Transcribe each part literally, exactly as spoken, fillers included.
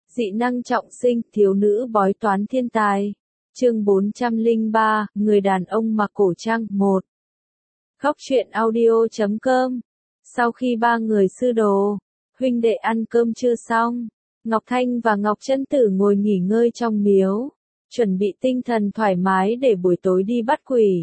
Dị năng trọng sinh, thiếu nữ bói toán thiên tài. Chương bốn trăm lẻ ba, người đàn ông mặc cổ trang, một. Góc truyện audio chấm com. Sau khi ba người sư đồ, huynh đệ ăn cơm trưa xong, Ngọc Thanh và Ngọc Chân Tử ngồi nghỉ ngơi trong miếu, chuẩn bị tinh thần thoải mái để buổi tối đi bắt quỷ.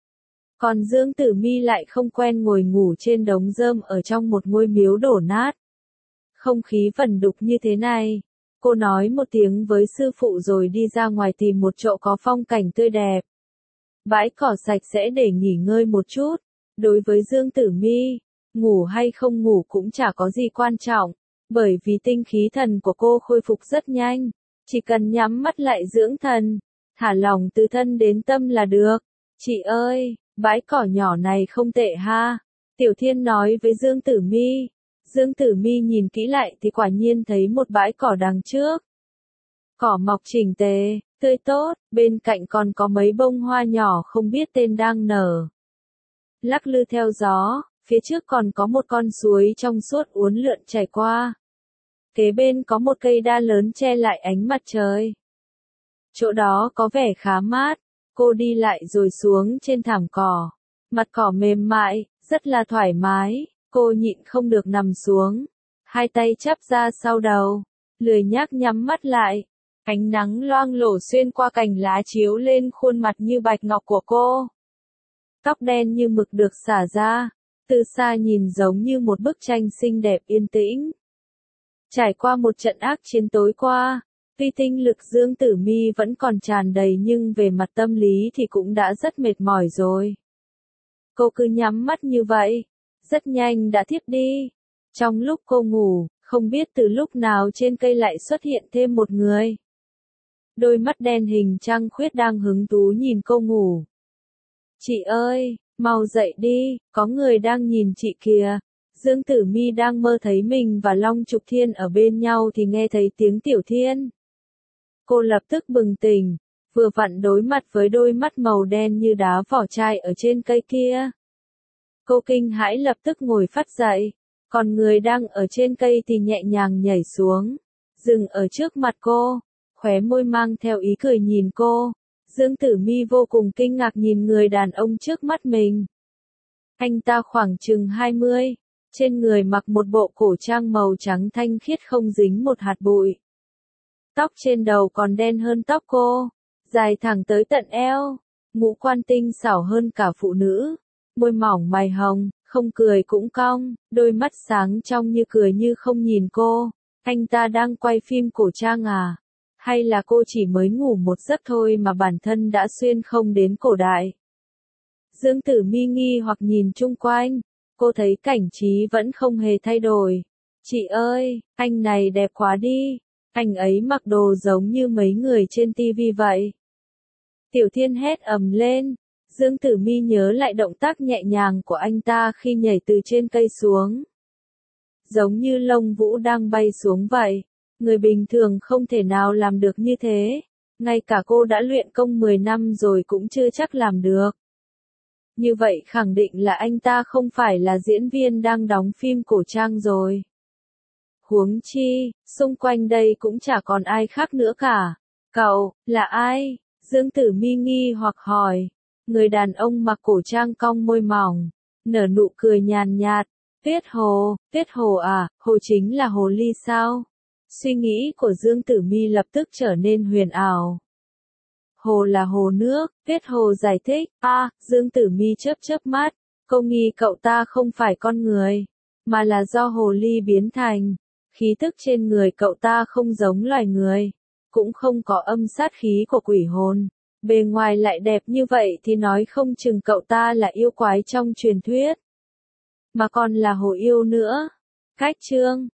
Còn Dương Tử Mi lại không quen ngồi ngủ trên đống rơm ở trong một ngôi miếu đổ nát. Không khí vẩn đục như thế này, cô nói một tiếng với sư phụ rồi đi ra ngoài tìm một chỗ có phong cảnh tươi đẹp. Bãi cỏ sạch sẽ để nghỉ ngơi một chút. Đối với Dương Tử Mi, ngủ hay không ngủ cũng chả có gì quan trọng, bởi vì tinh khí thần của cô khôi phục rất nhanh, chỉ cần nhắm mắt lại dưỡng thần, thả lỏng từ thân đến tâm là được. Chị ơi, bãi cỏ nhỏ này không tệ ha, Tiểu Thiên nói với Dương Tử Mi. Dương Tử Mi nhìn kỹ lại thì quả nhiên thấy một bãi cỏ đằng trước. Cỏ mọc chỉnh tề, tươi tốt, bên cạnh còn có mấy bông hoa nhỏ không biết tên đang nở. Lắc lư theo gió, phía trước còn có một con suối trong suốt uốn lượn chảy qua. Kế bên có một cây đa lớn che lại ánh mặt trời. Chỗ đó có vẻ khá mát, cô đi lại rồi xuống trên thảm cỏ. Mặt cỏ mềm mại, rất là thoải mái, cô nhịn không được nằm xuống. Hai tay chắp ra sau đầu, lười nhác nhắm mắt lại. Ánh nắng loang lổ xuyên qua cành lá chiếu lên khuôn mặt như bạch ngọc của cô. Tóc đen như mực được xả ra, từ xa nhìn giống như một bức tranh xinh đẹp yên tĩnh. Trải qua một trận ác chiến tối qua, tuy tinh lực Dương Tử Mi vẫn còn tràn đầy nhưng về mặt tâm lý thì cũng đã rất mệt mỏi rồi. Cô cứ nhắm mắt như vậy, rất nhanh đã thiếp đi. Trong lúc cô ngủ, không biết từ lúc nào trên cây lại xuất hiện thêm một người. Đôi mắt đen hình trăng khuyết đang hứng thú nhìn cô ngủ. Chị ơi, mau dậy đi, có người đang nhìn chị kìa. Dương Tử Mi đang mơ thấy mình và Long Trục Thiên ở bên nhau thì nghe thấy tiếng Tiểu Thiên. Cô lập tức bừng tỉnh, vừa vặn đối mặt với đôi mắt màu đen như đá vỏ chai ở trên cây kia. Cô kinh hãi lập tức ngồi phắt dậy, còn người đang ở trên cây thì nhẹ nhàng nhảy xuống, dừng ở trước mặt cô, khóe môi mang theo ý cười nhìn cô. Dương Tử Mi vô cùng kinh ngạc nhìn người đàn ông trước mắt mình. Anh ta khoảng chừng hai mươi, trên người mặc một bộ cổ trang màu trắng thanh khiết không dính một hạt bụi. Tóc trên đầu còn đen hơn tóc cô, dài thẳng tới tận eo, ngũ quan tinh xảo hơn cả phụ nữ, môi mỏng mày hồng, không cười cũng cong, đôi mắt sáng trong như cười như không nhìn cô. Anh ta đang quay phim cổ trang à? Hay là cô chỉ mới ngủ một giấc thôi mà bản thân đã xuyên không đến cổ đại? Dương Tử Mi nghi hoặc nhìn chung quanh, cô thấy cảnh trí vẫn không hề thay đổi. Chị ơi, anh này đẹp quá đi, anh ấy mặc đồ giống như mấy người trên tivi vậy. Tiểu Thiên hét ầm lên, Dương Tử Mi nhớ lại động tác nhẹ nhàng của anh ta khi nhảy từ trên cây xuống. Giống như lông vũ đang bay xuống vậy. Người bình thường không thể nào làm được như thế, ngay cả cô đã luyện công mười năm rồi cũng chưa chắc làm được. Như vậy khẳng định là anh ta không phải là diễn viên đang đóng phim cổ trang rồi. Huống chi, xung quanh đây cũng chả còn ai khác nữa cả. Cậu, là ai? Dương Tử Mi nghi hoặc hỏi. Người đàn ông mặc cổ trang cong môi mỏng, nở nụ cười nhàn nhạt. Tuyết Hồ, Tuyết Hồ à, Hồ chính là hồ ly sao? Suy nghĩ của Dương Tử Mi lập tức trở nên huyền ảo. Hồ là hồ nước, Tuyết Hồ giải thích. A, à, Dương Tử Mi chớp chớp mắt, cô nghi cậu ta không phải con người, mà là do hồ ly biến thành. Khí tức trên người cậu ta không giống loài người, cũng không có âm sát khí của quỷ hồn. Bề ngoài lại đẹp như vậy thì nói không chừng cậu ta là yêu quái trong truyền thuyết, mà còn là hồ yêu nữa. Cách chương